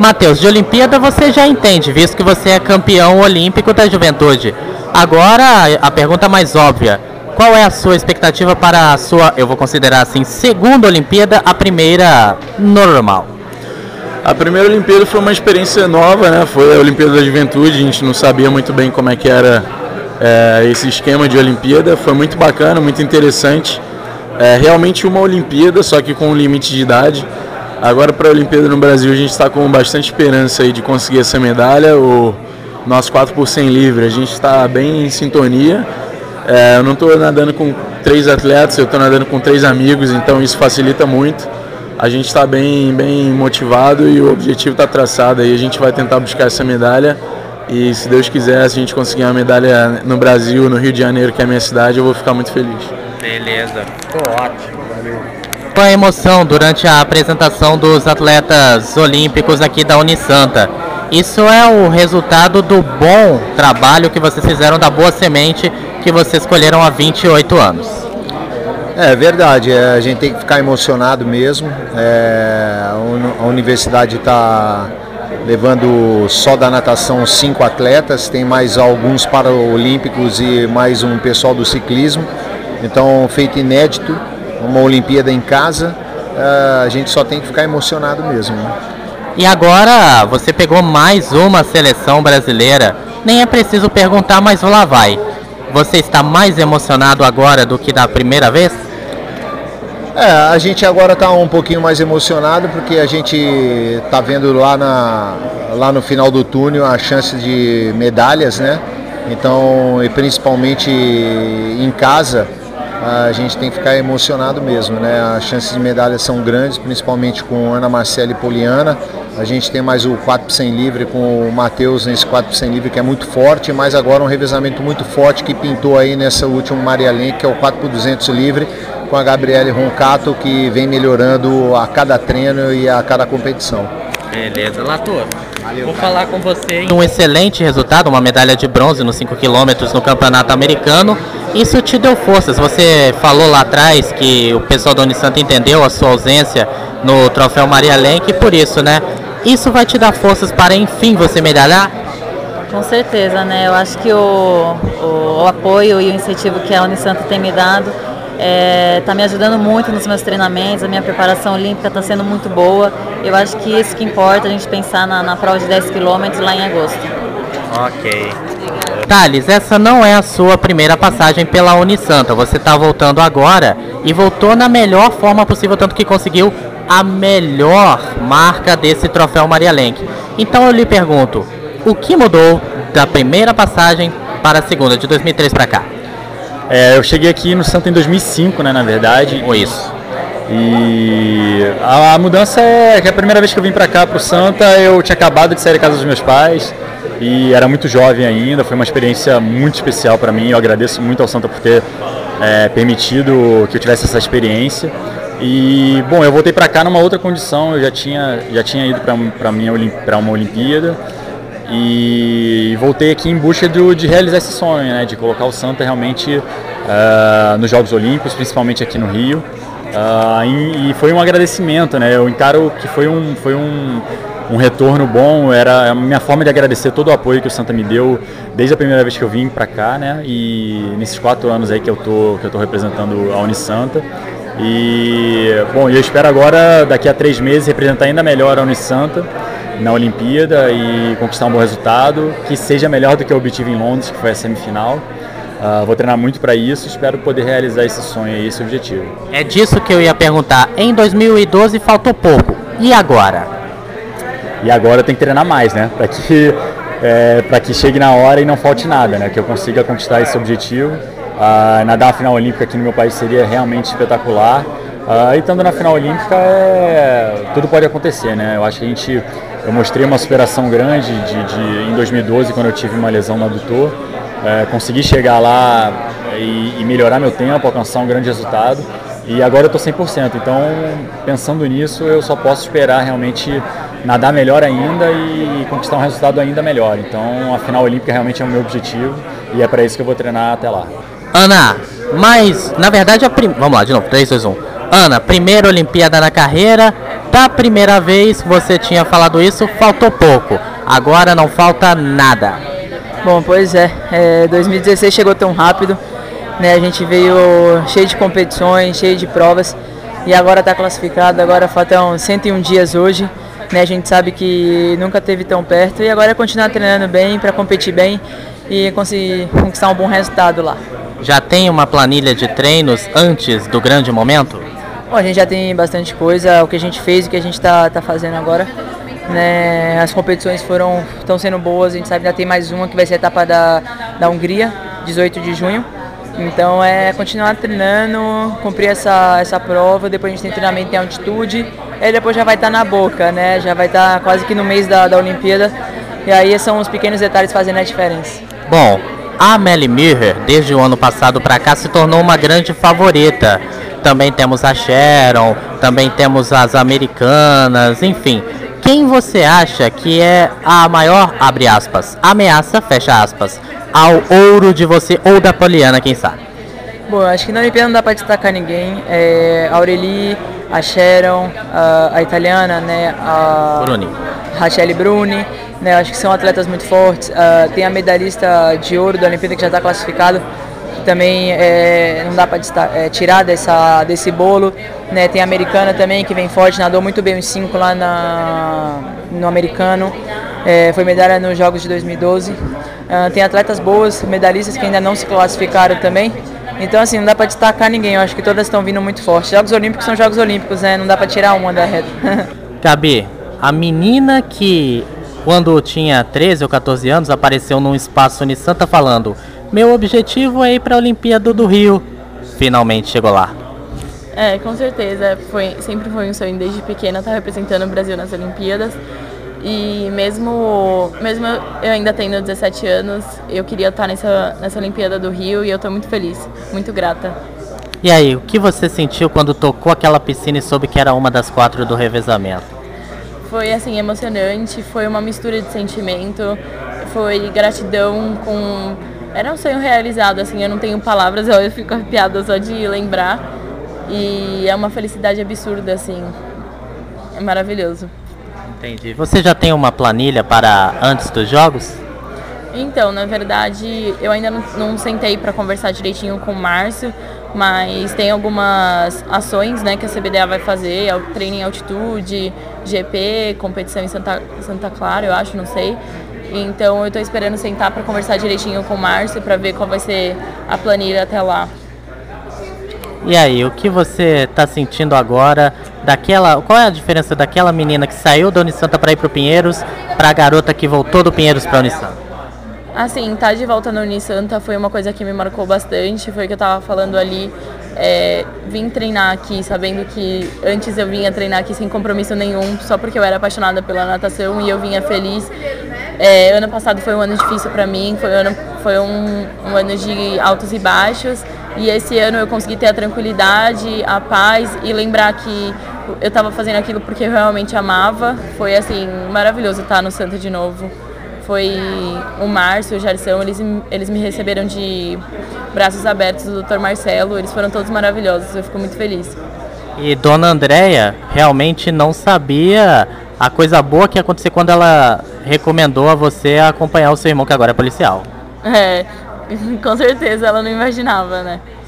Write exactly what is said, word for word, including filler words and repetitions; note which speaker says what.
Speaker 1: Matheus, de Olimpíada você já entende, visto que você é campeão olímpico da juventude. Agora, a pergunta mais óbvia. Qual é a sua expectativa para a sua, eu vou considerar assim, segunda Olimpíada, a primeira normal?
Speaker 2: A primeira Olimpíada foi uma experiência nova, né? Foi a Olimpíada da Juventude, a gente não sabia muito bem como é que era é, esse esquema de Olimpíada. Foi muito bacana, muito interessante. É realmente uma Olimpíada, só que com um limite de idade. Agora para a Olimpíada no Brasil a gente está com bastante esperança aí de conseguir essa medalha. O nosso quatro por cem livre, a gente está bem em sintonia. É, eu não estou nadando com três atletas, eu estou nadando com três amigos, então isso facilita muito. A gente está bem, bem motivado e o objetivo está traçado aí. A gente vai tentar buscar essa medalha e, se Deus quiser, se a gente conseguir uma medalha no Brasil, no Rio de Janeiro, que é a minha cidade, eu vou ficar muito feliz.
Speaker 1: Beleza, tô ótimo, valeu. Qual a emoção durante a apresentação dos atletas olímpicos aqui da Unisanta? Isso é o resultado do bom trabalho que vocês fizeram, da boa semente que vocês escolheram há vinte e oito anos.
Speaker 3: É verdade, é, a gente tem que ficar emocionado mesmo. É, a universidade está levando só da natação cinco atletas, tem mais alguns paraolímpicos e mais um pessoal do ciclismo. Então, feito inédito, uma Olimpíada em casa, é, a gente só tem que ficar emocionado mesmo, né?
Speaker 1: E agora você pegou mais uma seleção brasileira, nem é preciso perguntar, mas lá vai. Você está mais emocionado agora do que da primeira vez?
Speaker 3: É, a gente agora está um pouquinho mais emocionado porque a gente está vendo lá, na, lá no final do túnel a chance de medalhas, né? Então, e principalmente em casa, a gente tem que ficar emocionado mesmo, né? As chances de medalhas são grandes, principalmente com Ana Marcela e Poliana. A gente tem mais o quatro por cem livre com o Matheus nesse quatro por cem livre, que é muito forte, mas agora um revezamento muito forte que pintou aí nessa última Maria Lenk, que é o quatro por duzentos livre, com a Gabriele Roncato, que vem melhorando a cada treino e a cada competição.
Speaker 1: Beleza, Latour. Vou falar com você em um excelente resultado, uma medalha de bronze nos cinco quilômetros no Campeonato Americano. Isso te deu forças. Você falou lá atrás que o pessoal da Unisanta entendeu a sua ausência no Troféu Maria Lenk, e por isso, né? Isso vai te dar forças para, enfim, você medalhar?
Speaker 4: Com certeza, né? Eu acho que o, o, o apoio e o incentivo que a Unisanta tem me dado está é, me ajudando muito nos meus treinamentos, a minha preparação olímpica está sendo muito boa. Eu acho que isso que importa, a gente pensar na, na prova de dez quilômetros lá em agosto.
Speaker 1: Ok. Thales, essa não é a sua primeira passagem pela Unisanta. Você está voltando agora e voltou na melhor forma possível, tanto que conseguiu a melhor marca desse Troféu Maria Lenk. Então eu lhe pergunto, o que mudou da primeira passagem para a segunda, de dois mil e três para cá?
Speaker 5: É, eu cheguei aqui no Santa em dois mil e cinco, né, na verdade.
Speaker 1: Ou isso.
Speaker 5: E a, a mudança é que a primeira vez que eu vim para cá, para o Santa, eu tinha acabado de sair da casa dos meus pais e era muito jovem ainda. Foi uma experiência muito especial para mim. Eu agradeço muito ao Santa por ter é, permitido que eu tivesse essa experiência. E, bom, eu voltei para cá numa outra condição. Eu já tinha, já tinha ido para uma Olimpíada e voltei aqui em busca de, de realizar esse sonho, né, de colocar o Santa realmente uh, nos Jogos Olímpicos, principalmente aqui no Rio. Uh, e, e foi um agradecimento, né? Eu encaro que foi um, foi um, um retorno bom. Era a minha forma de agradecer todo o apoio que o Santa me deu desde a primeira vez que eu vim para cá, né? E nesses quatro anos aí que eu tô, que eu tô representando a Unisanta. E, bom, eu espero agora, daqui a três meses, representar ainda melhor a Unisanta na Olimpíada e conquistar um bom resultado, que seja melhor do que eu obtive em Londres, que foi a semifinal. Uh, vou treinar muito para isso, espero poder realizar esse sonho e esse objetivo.
Speaker 1: É disso que eu ia perguntar. Em dois mil e doze faltou pouco, e agora?
Speaker 5: E agora tem que treinar mais, né? Para que, é, para que chegue na hora e não falte nada, né? Que eu consiga conquistar esse objetivo. Uh, nadar a final olímpica aqui no meu país seria realmente espetacular. Uh, e estando na final olímpica, é, tudo pode acontecer, né? Eu acho que a gente, eu mostrei uma superação grande de, de, em dois mil e doze, quando eu tive uma lesão no adutor. É, consegui chegar lá e, e melhorar meu tempo, alcançar um grande resultado. E agora eu estou cem por cento, então pensando nisso eu só posso esperar realmente nadar melhor ainda e conquistar um resultado ainda melhor. Então a final olímpica realmente é o meu objetivo e é para isso que eu vou treinar até lá.
Speaker 1: Ana, mas na verdade a prim... vamos lá de novo, três, dois, um. Ana, primeira Olimpíada na carreira, da primeira vez você tinha falado isso, faltou pouco, agora não falta nada.
Speaker 6: Bom, pois é, é dois mil e dezesseis chegou tão rápido, né? A gente veio cheio de competições, cheio de provas e agora está classificado, agora faltam cento e um dias hoje, né? A gente sabe que nunca esteve tão perto e agora é continuar treinando bem para competir bem e conseguir conquistar um bom resultado lá.
Speaker 1: Já tem uma planilha de treinos antes do grande momento?
Speaker 6: Bom, a gente já tem bastante coisa, o que a gente fez, o que a gente está tá fazendo agora. Né, as competições foram estão sendo boas, a gente sabe que ainda tem mais uma que vai ser a etapa da, da Hungria, dezoito de junho. Então é continuar treinando, cumprir essa, essa prova, depois a gente tem treinamento em altitude, e depois já vai estar na boca, né? Já vai estar quase que no mês da, da Olimpíada, e aí são os pequenos detalhes fazendo a diferença.
Speaker 1: Bom, a Amélie Muir, desde o ano passado para cá, se tornou uma grande favorita. Também temos a Sharon, também temos as americanas, enfim. Quem você acha que é a maior, abre aspas, ameaça, fecha aspas, ao ouro de você ou da Poliana, quem sabe?
Speaker 6: Bom, acho que na Olimpíada não dá para destacar ninguém. É, a Aurélie, a Sharon, a, a italiana, né, a
Speaker 1: Bruni.
Speaker 6: Rachele Bruni, né, acho que são atletas muito fortes. Uh, tem a medalhista de ouro da Olimpíada que já está classificada, que também é, não dá para é, tirar dessa, desse bolo. Né, tem a americana também, que vem forte, nadou muito bem os cinco lá na, no americano, é, foi medalha nos Jogos de dois mil e doze. Uh, tem atletas boas, medalhistas que ainda não se classificaram também. Então, assim, não dá para destacar ninguém, eu acho que todas estão vindo muito forte. Jogos Olímpicos são Jogos Olímpicos, né, não dá para tirar uma da reta.
Speaker 1: Gabi, a menina que, quando tinha treze ou quatorze anos, apareceu num espaço Unisanta falando: meu objetivo é ir para a Olimpíada do Rio, finalmente chegou lá.
Speaker 7: É, com certeza, foi, sempre foi um sonho desde pequena estar representando o Brasil nas Olimpíadas. E mesmo, mesmo eu ainda tendo dezessete anos, eu queria estar nessa, nessa Olimpíada do Rio e eu estou muito feliz, muito grata.
Speaker 1: E aí, o que você sentiu quando tocou aquela piscina e soube que era uma das quatro do revezamento?
Speaker 7: Foi assim, emocionante, foi uma mistura de sentimento, foi gratidão com... Era um sonho realizado, assim, eu não tenho palavras, eu fico arrepiada só de lembrar. E é uma felicidade absurda, assim, é maravilhoso.
Speaker 1: Entendi. Você já tem uma planilha para antes dos jogos?
Speaker 7: Então, na verdade, eu ainda não, não sentei para conversar direitinho com o Márcio, mas tem algumas ações, né, que a C B D A vai fazer, treino em altitude, G P, competição em Santa, Santa Clara, eu acho, não sei. Então eu estou esperando sentar para conversar direitinho com o Márcio para ver qual vai ser a planilha até lá.
Speaker 1: E aí, o que você está sentindo agora daquela... Qual é a diferença daquela menina que saiu da Unisanta para ir para o Pinheiros para a garota que voltou do Pinheiros para a Unisanta?
Speaker 7: Assim, tá de volta na Unisanta foi uma coisa que me marcou bastante, foi o que eu estava falando ali. É, vim treinar aqui sabendo que antes eu vinha treinar aqui sem compromisso nenhum, só porque eu era apaixonada pela natação e eu vinha feliz. É, ano passado foi um ano difícil para mim, foi, um ano, foi um, um ano de altos e baixos, e esse ano eu consegui ter a tranquilidade, a paz e lembrar que eu estava fazendo aquilo porque eu realmente amava. Foi assim, maravilhoso estar no Santa de novo. Foi o Márcio, o Jarção, eles, eles me receberam de braços abertos, o doutor Marcelo, eles foram todos maravilhosos, eu fico muito feliz.
Speaker 1: E Dona Andréia realmente não sabia a coisa boa que ia acontecer quando ela recomendou a você acompanhar o seu irmão, que agora é policial.
Speaker 7: É, com certeza ela não imaginava, né?